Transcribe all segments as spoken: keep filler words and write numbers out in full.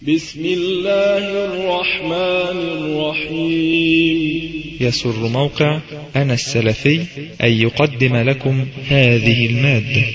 بسم الله الرحمن الرحيم. يسر موقع أنا السلفي أن يقدم لكم هذه المادة.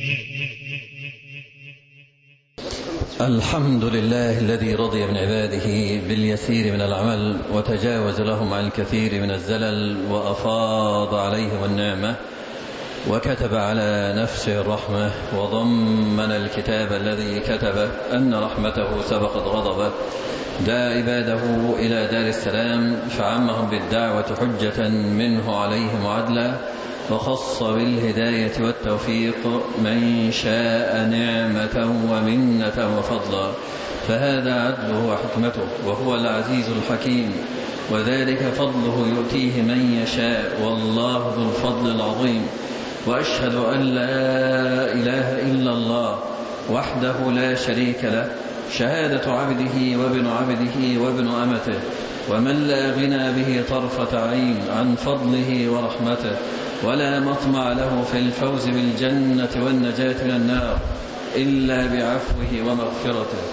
الحمد لله الذي رضي من عباده باليسير من العمل وتجاوز لهم عن الكثير من الزلل وأفاض عليهم النعمة وكتب على نفسه الرحمة وضمن الكتاب الذي كتبه أن رحمته سبقت غضبه، دعا عباده إلى دار السلام فعمهم بالدعوة حجة منه عليهم وعدلا، وخص بالهداية والتوفيق من شاء نعمة ومنة وفضلا، فهذا عدله وحكمته وهو العزيز الحكيم، وذلك فضله يؤتيه من يشاء والله ذو الفضل العظيم. وأشهد أن لا إله إلا الله وحده لا شريك له، شهادة عبده وابن عبده وابن أمته، ومن لا غنى به طرفة عين عن فضله ورحمته، ولا مطمع له في الفوز بالجنة والنجاة من النار إلا بعفوه ومغفرته.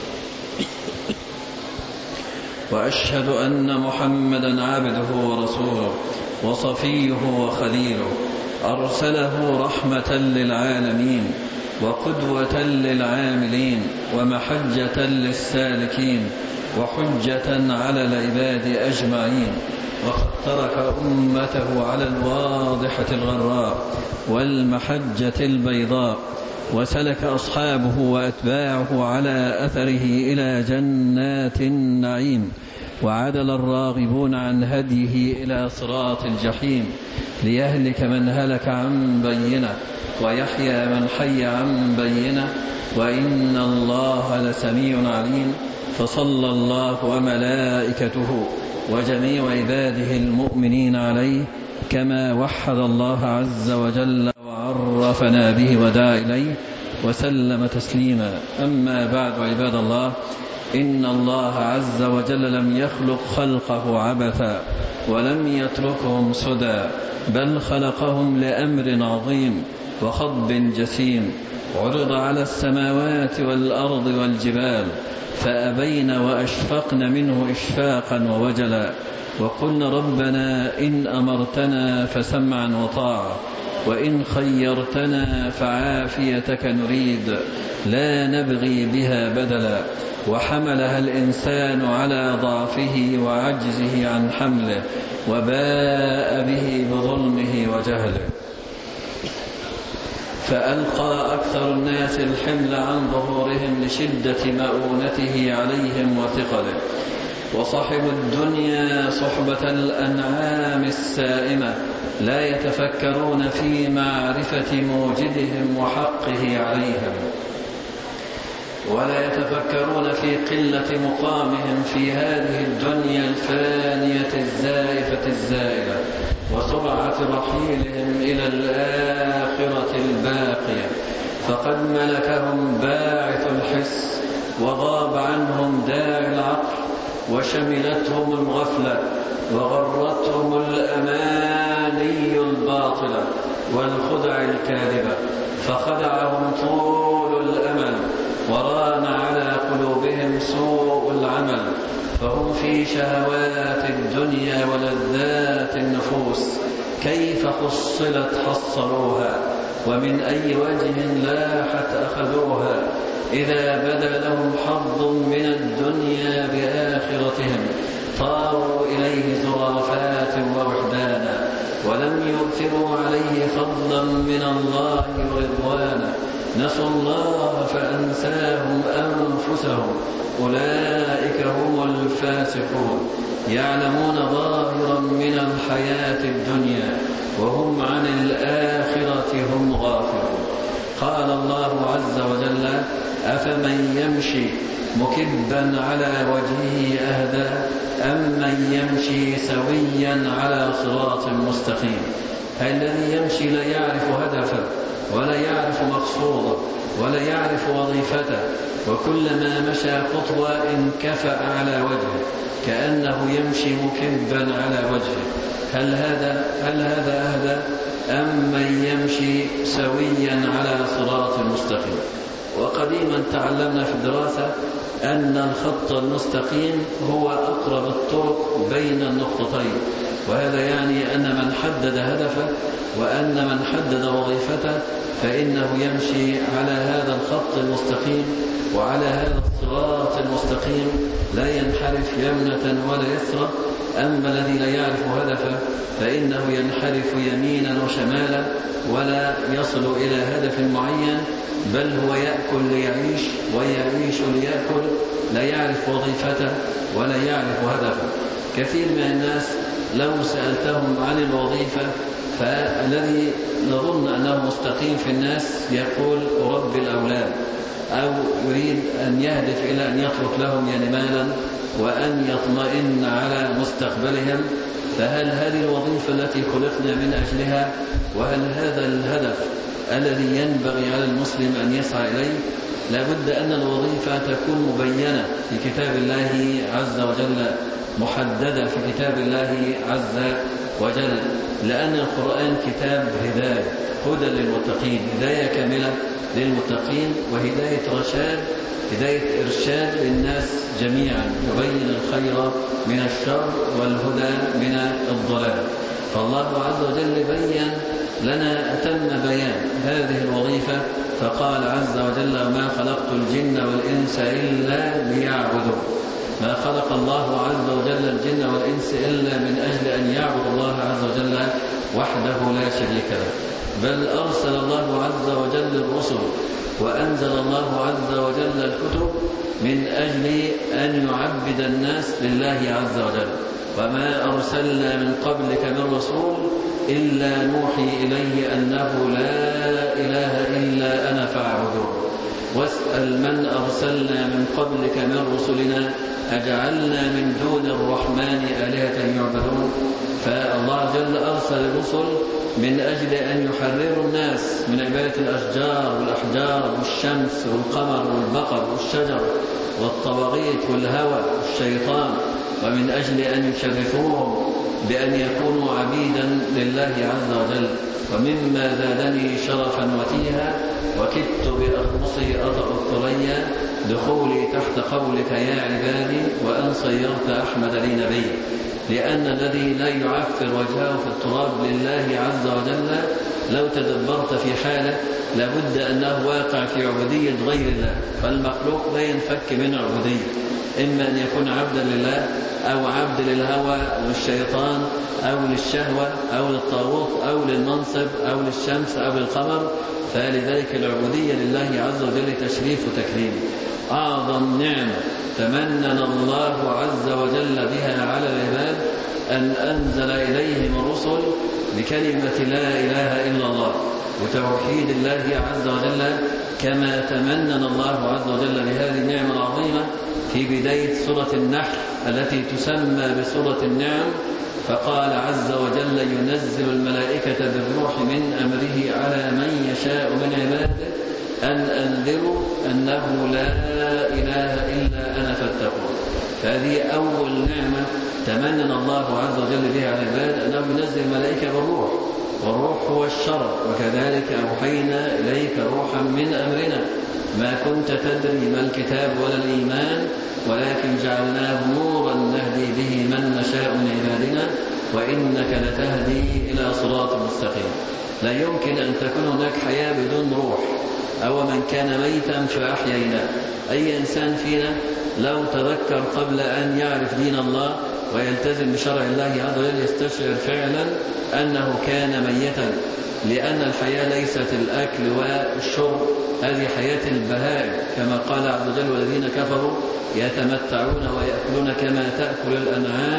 وأشهد أن محمدا عبده ورسوله وصفيه وخليله، أرسله رحمة للعالمين وقدوة للعاملين ومحجة للسالكين وحجة على العباد أجمعين، وقد ترك أمته على الواضحة الغراء والمحجة البيضاء، وسلك أصحابه وأتباعه على أثره إلى جنات النعيم، وعدل الراغبون عن هديه إلى صراط الجحيم، ليهلك من هلك عن بينه ويحيى من حي عن بينه، وإن الله لسميع عليم. فصلى الله وملائكته وجميع عباده المؤمنين عليه كما وحد الله عز وجل وعرفنا به ودعا إليه وسلم تسليما. أما بعد، عباد الله، إن الله عز وجل لم يخلق خلقه عبثا ولم يتركهم سدى، بل خلقهم لأمر عظيم وخطب جسيم، عرض على السماوات والأرض والجبال فأبين وأشفقن منه إشفاقا ووجلا، وقلن ربنا إن أمرتنا فسمعا وطاعة، وإن خيرتنا فعافيتك نريد لا نبغي بها بدلا، وحملها الإنسان على ضعفه وعجزه عن حمله، وباء به بظلمه وجهله، فألقى أكثر الناس الحمل عن ظهورهم لشدة مؤونته عليهم وثقله. وصحب الدنيا صحبة الأنعام السائمة، لا يتفكرون في معرفة موجدهم وحقه عليهم، ولا يتفكرون في قلة مقامهم في هذه الدنيا الفانية الزائفة الزائلة، وسرعة رحيلهم إلى الآخرة الباقية، فقد ملكهم باعث الحس وغاب عنهم داعي العقل، وشملتهم الغفلة وغرتهم الأماني الباطلة والخدع الكاذبة، فخدعهم طول الأمل وران على قلوبهم سوء العمل، فهم في شهوات الدنيا ولذات النفوس كيف حصلت حصروها، ومن أي وجه لاحت أخذوها، إذا بدا لهم حظ من الدنيا بآخرتهم طاروا إليه زرافات ووحدانا، ولم يؤثروا عليه فضلا من الله ورضوانا، نسوا الله فأنساهم أنفسهم، أولئك هم الفاسقون، يعلمون ظاهرا من الحياة الدنيا وهم عن الآخرة هم غافلون. قال الله عز وجل: أفمن يمشي مكبا على وجهه أهدى أم من يمشي سويا على صراط مستقيم. الذي يمشي لا يعرف هدفه ولا يعرف مقصوده ولا يعرف وظيفته، وكلما مشى خطوة انكفأ على وجهه كأنه يمشي مكبا على وجهه. هل هذا هل هذا أهدى أم من يمشي سويا على صراط مستقيم؟ وقديما تعلمنا في الدراسة أن الخط المستقيم هو أقرب الطرق بين النقطتين، وهذا يعني أن من حدد هدفه وأن من حدد وظيفته فإنه يمشي على هذا الخط المستقيم وعلى هذا الصراط المستقيم، لا ينحرف يمنة ولا يسرى. أما الذي لا يعرف هدفه فإنه ينحرف يمينا وشمالا ولا يصل إلى هدف معين، بل هو يأكل ليعيش ويعيش ليأكل، لا يعرف وظيفته ولا يعرف هدفه. كثير من الناس لو سألتهم عن الوظيفة فالذي نظن أنه مستقيم في الناس يقول أربي الأولاد، أو يريد أن يهدف إلى أن يترك لهم يعني مالا وأن يطمئن على مستقبلهم. فهل هذه الوظيفة التي خلقنا من أجلها؟ وهل هذا الهدف الذي ينبغي على المسلم أن يسعى إليه؟ لابد أن الوظيفة تكون مبينة في كتاب الله عز وجل، محددة في كتاب الله عز وجل، لأن القرآن كتاب هداية، هدى للمتقين، هداية كاملة للمتقين وهداية رشاد، هداية إرشاد للناس جميعا، يبين الخير من الشر والهدى من الضلال. فالله عز وجل بين لنا أتم بيان هذه الوظيفة، فقال عز وجل: وما خلقت الجن والإنس إلا ليعبدون. ما خلق الله عز وجل الجن والإنس إلا من أجل أن يعبد الله عز وجل وحده لا شريك له، بل أرسل الله عز وجل الرسل وأنزل الله عز وجل الكتب من أجل أن يعبد الناس لله عز وجل. وما أرسلنا من قبلك من رسول إلا نوحي إليه أنه لا إله إلا أنا فاعبدون. واسأل من أرسلنا من قبلك من رسلنا أجعلنا من دون الرحمن آلهة يعبدون. فالله جل أرسل الرسل من أجل أن يحرروا الناس من عبادة الأشجار والأحجار والشمس والقمر والبقر والشجر والطواغيت والهوى والشيطان، ومن أجل أن يشرفوهم بأن يكونوا عبيدا لله عز وجل. ومما زادني شرفا وتيها وكدت بأخمصي أطأ الثريا دخولي تحت قولك يا عبادي وأن صيرت أحمد لي نبي. لأن الذي لا يعفر وجهه في التراب لله عز وجل لو تدبرت في حاله لابد أنه واقع في عبودية غير الله، فالمخلوق لا ينفك من عبودية، إما أن يكون عبدا لله أو عبد للهوى والشيطان أو للشهوة أو للطاغوت أو للمنصب أو للشمس أو للقمر. فلذلك العبودية لله عز وجل تشريف وتكريم. أعظم نعمة تمنن الله عز وجل بها على العباد أن أنزل إليهم الرسل بكلمة لا إله إلا الله وتوحيد الله عز وجل، كما تمنن الله عز وجل بهذه النعمة العظيمة في بداية سورة النحل التي تسمى بسورة النعم، فقال عز وجل: ينزل الملائكة بالروح من أمره على من يشاء من عباده أن أنذروا أنه لا إله إلا أنا فاتقون. فهذه أول نعمة تمنن الله عز وجل بها على العباد، أنه ينزل الملائكة بالروح، والروح هو الشرع، وكذلك أوحينا إليك روحا من أمرنا ما كنت تدري ما الكتاب ولا الإيمان ولكن جعلناه نورا نهدي به من نشاء من عبادنا وإنك لتهدي إلى صراط مستقيم. لا يمكن أن تكون هناك حياة بدون روح، أو من كان ميتا فأحييناه. أي إنسان فينا لو تذكر قبل أن يعرف دين الله ويلتزم بشرع الله عز وجل يستشعر فعلا أنه كان ميتا، لأن الحياة ليست الأكل والشرب، هذه حياة البهائم، كما قال عز وجل: والذين كفروا يتمتعون ويأكلون كما تأكل الأنعام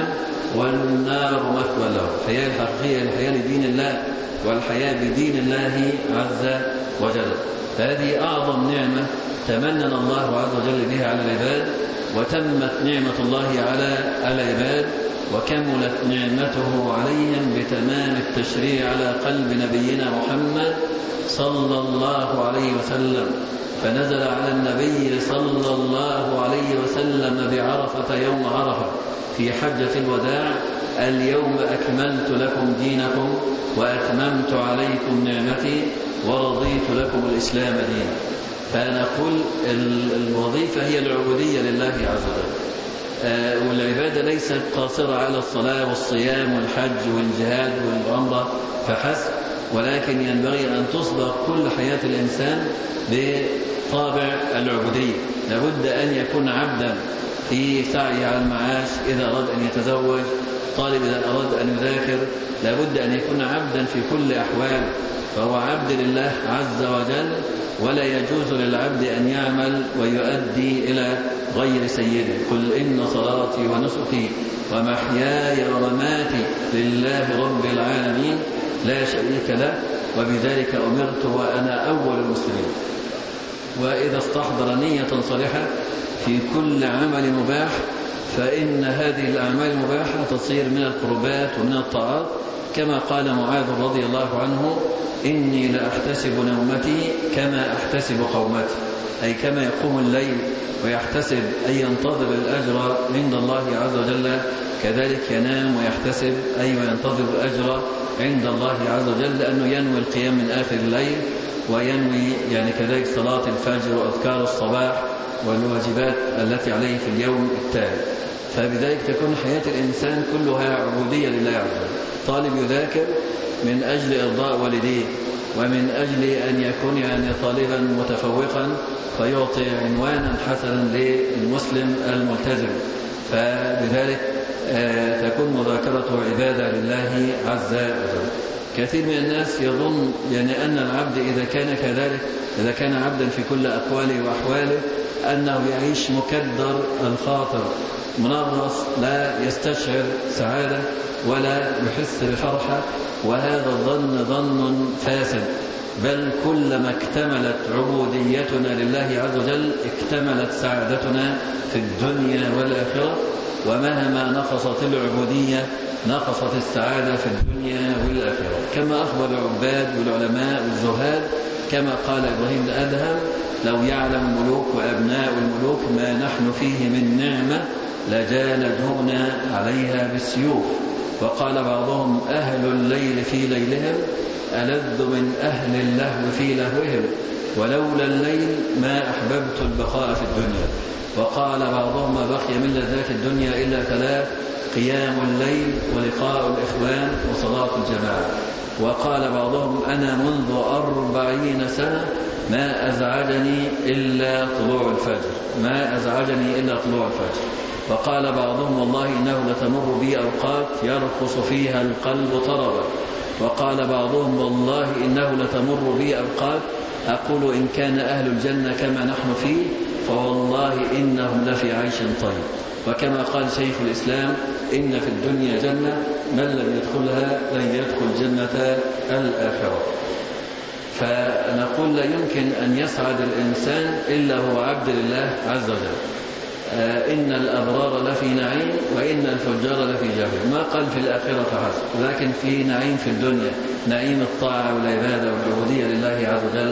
والنار مثوى لهم. الحياة الحقيقية الحياة لدين الله والحياة بدين الله عز وجل. فهذه أعظم نعمة تمنن الله عز وجل بها على العباد، وتمت نعمة الله على العباد وكملت نعمته عليهم بتمام التشريع على قلب نبينا محمد صلى الله عليه وسلم. فنزل على النبي صلى الله عليه وسلم بعرفة يوم عرفة في حجة الوداع: اليوم أكملت لكم دينكم وأتممت عليكم نعمتي ورضيت لكم الإسلام دينا. فنقول الوظيفة هي العبودية لله عز وجل، والعبادة ليست قاصرة على الصلاة والصيام والحج والجهاد والعمرة فحسب، ولكن ينبغي أن تصبغ كل حياة الإنسان بطابع العبودية. لابد أن يكون عبدا في سعي على المعاش إذا أراد أن يتزوج، طالب إذا أراد أن يذاكر، لابد أن يكون عبدا في كل أحوال، فهو عبد لله عز وجل، ولا يجوز للعبد أن يعمل ويؤدي إلى غير سيده. قل إن صلاتي ونسكي ومحياي ومماتي لله رب العالمين لا شريك له وبذلك أمرت وأنا أول المسلمين. وإذا استحضر نية صالحة في كل عمل مباح فإن هذه الأعمال المباحة تصير من القربات ومن الطاعات، كما قال معاذ رضي الله عنه: إني لأحتسب نومتي كما أحتسب قومتي، أي كما يقوم الليل ويحتسب أن ينتظر الأجر عند الله عز وجل، كذلك ينام ويحتسب أي وينتظر الأجر عند الله عز وجل، لأنه ينوي القيام من آخر الليل، وينوي يعني كذلك صلاة الفجر وأذكار الصباح والواجبات التي عليه في اليوم التالي. فبذلك تكون حياة الإنسان كلها عبودية لله عز وجل. طالب يذاكر من أجل إرضاء والديه، ومن أجل أن يكون يعني طالبا متفوقا فيعطي عنوانا حسنا للمسلم الملتزم، فبذلك تكون مذاكرته عبادة لله عز وجل. كثير من الناس يظن يعني أن العبد إذا كان كذلك، إذا كان عبدا في كل أقواله وأحواله، أنه يعيش مكدر الخاطر منغص، لا يستشعر سعادة ولا يحس بفرحة، وهذا الظن ظن فاسد. بل كلما اكتملت عبوديتنا لله عز وجل اكتملت سعادتنا في الدنيا والآخرة، ومهما نقصت العبودية نقصت السعادة في الدنيا والآخرة، كما أخبر العباد والعلماء والزهاد، كما قال إبراهيم الأدهم: لو يعلم الملوك وأبناء الملوك ما نحن فيه من نعمة لجالدونا عليها بالسيوف. وقال بعضهم: أهل الليل في ليلهم ألذ من أهل اللهو في لهوهم، ولولا الليل ما أحببت البقاء في الدنيا. وقال بعضهم: ما بقي من لذات الدنيا إلا ثلاث: قيام الليل ولقاء الإخوان وصلاة الجماعة. وقال بعضهم: أنا منذ أربعين سنة ما أزعجني إلا طلوع الفجر، ما أزعجني إلا طلوع الفجر. وقال بعضهم: والله إنه لتمر بي أوقات يرقص فيها القلب طربا. وقال بعضهم: والله إنه لتمر بي أوقات أقول إن كان أهل الجنة كما نحن فيه فوالله إنهم لفي عيش طيب. وكما قال شيخ الإسلام: إن في الدنيا جنة من لم يدخلها لن يدخل جنة الآخرة. فنقول لا يمكن أن يسعد الإنسان إلا هو عبد لله عز وجل. آه إن الأبرار لفي نعيم وإن الفجار لفي جحيم، ما قال في الآخرة فحسب، لكن في نعيم في الدنيا، نعيم الطاعة والعبادة والعبودية لله عز وجل،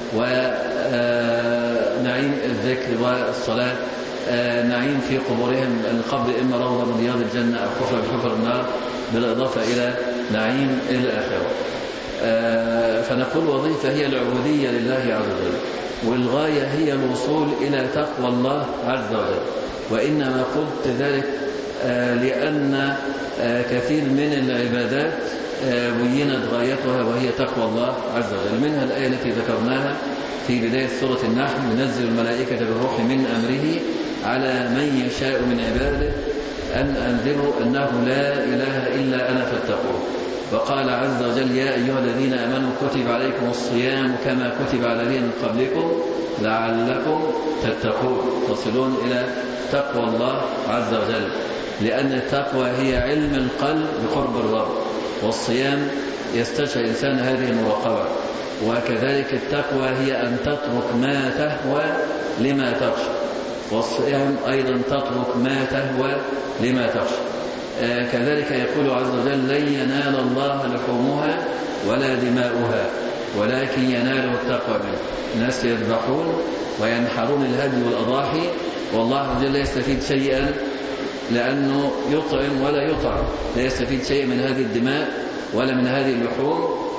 ونعيم الذكر والصلاة، آه نعيم في قبورهم، القبر إما روضة من رياض الجنة أو حفرة من حفر النار، بالإضافة إلى نعيم الآخرة. آه فنقول وظيفة هي العبودية لله عز وجل، والغاية هي الوصول إلى تقوى الله عز وجل. وإنما قلت ذلك آه لأن آه كثير من العبادات آه بينت غايتها وهي تقوى الله عز وجل. منها الآية التي ذكرناها في بداية سورة النحل: ينزل الملائكة بالروح من أمره على من يشاء من عباده أن أنذروا أنه لا إله إلا أنا فاتقون. وقال عز وجل: يا أيها الذين آمنوا كتب عليكم الصيام كما كتب على الذين من قبلكم لعلكم تتقون. تصلون إلى تقوى الله عز وجل، لأن التقوى هي علم القلب بقرب الرب، والصيام يستشعر الإنسان هذه المراقبة. وكذلك التقوى هي أن تترك ما تهوى لما تخشى، والصيام أيضا تترك ما تهوى لما تخشى. آه كذلك يقول عز وجل: لن ينال الله لحومها ولا دماؤها ولكن يناله التقوى منه. الناس يذبحون وينحرون الهدي والأضاحي والله عز وجل لا يستفيد شيئا، لأنه يطعم ولا يطعم، لا يستفيد شيء من هذه الدماء ولا من هذه اللحوم،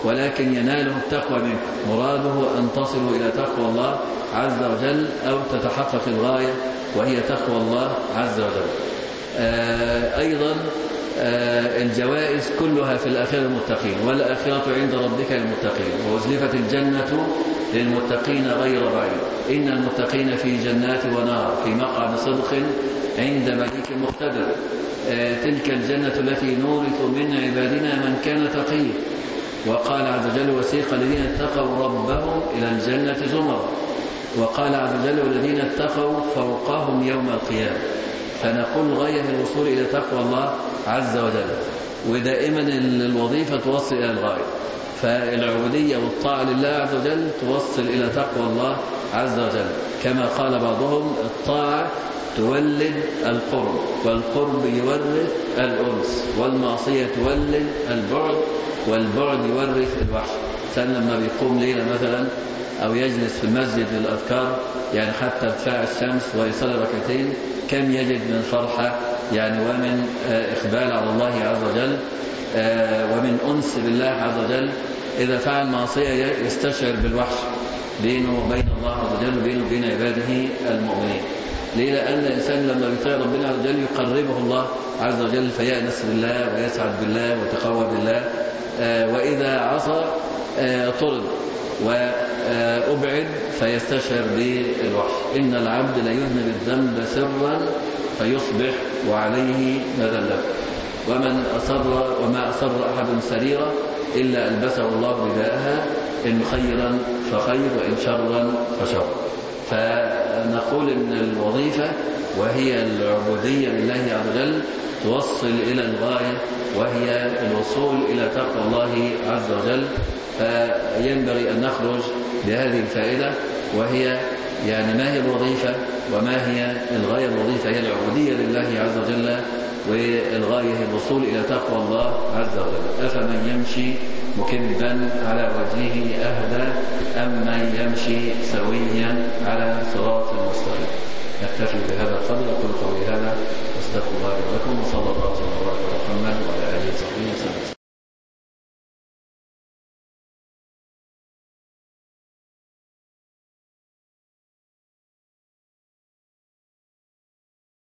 ولكن يناله التقوى منك. مراده أن تصلوا إلى تقوى الله عز وجل أو تتحقق الغاية وهي تقوى الله عز وجل. آه أيضا آه الجوائز كلها في الآخرة للمتقين، والآخرة عند ربك للمتقين، وأزلفت الجنة للمتقين غير بعيد. إن المتقين في جنات ونار في مقعد صدق عند مليك مقتدر. آه تلك الجنة التي نورث من عبادنا من كان تقيا. وقال عز وجل وسيق الذين اتقوا ربهم إلى الجنة زمرا. وقال عز وجل والذين اتقوا فوقهم يوم القيامة. فنقول غاية الوصول إلى تقوى الله عز وجل، ودائما الوظيفة توصل إلى الغاية. فالعبودية والطاعة لله عز وجل توصل إلى تقوى الله عز وجل، كما قال بعضهم الطاعة تولد القرب، والقرب يورث الأنس، والمعصية تولد البعد، والبعد يورث الوحش. سن لما بيقوم ليلة مثلا أو يجلس في المسجد للأذكار، يعني حتى ارتفاع الشمس ويصلي ركعتين، كم يجد من فرحة يعني ومن إقبال على الله عز وجل ومن أنس بالله عز وجل. إذا فعل معصية يستشعر بالوحش بينه وبين الله عز وجل وبينه وبين عباده المؤمنين. ليه؟ لأن الإنسان لما بيطيع ربنا عز وجل يقربه الله عز وجل فيأنس بالله ويسعد بالله ويتقوى بالله. وإذا عصى طرد وأبعد فيستشعر بالوحش. إن العبد لا يذنب الذنب سرا فيصبح وعليه مذلة، ومن أصر وما أصر أحد سريرا إلا ألبسه الله رداءها، إن خيرا فخير وإن شرا فشر. فنقول إن الوظيفة وهي العبودية لله عز وجل توصل إلى الغاية وهي الوصول إلى تقوى الله عز وجل. فينبغي أن نخرج بهذه الفائدة، وهي يعني ما هي الوظيفة وما هي الغاية. الوظيفة هي العبودية لله عز وجل، والغاية هي الوصول إلى تقوى الله عز وجل. أفمن يمشي مكبا على وجهه أهدى أم من يمشي سويا على صراط مستقيم. نكتفي بهذا القدر. أقول قولي هذا واستغفر الله لكم، وصلى الله عليه وسلم.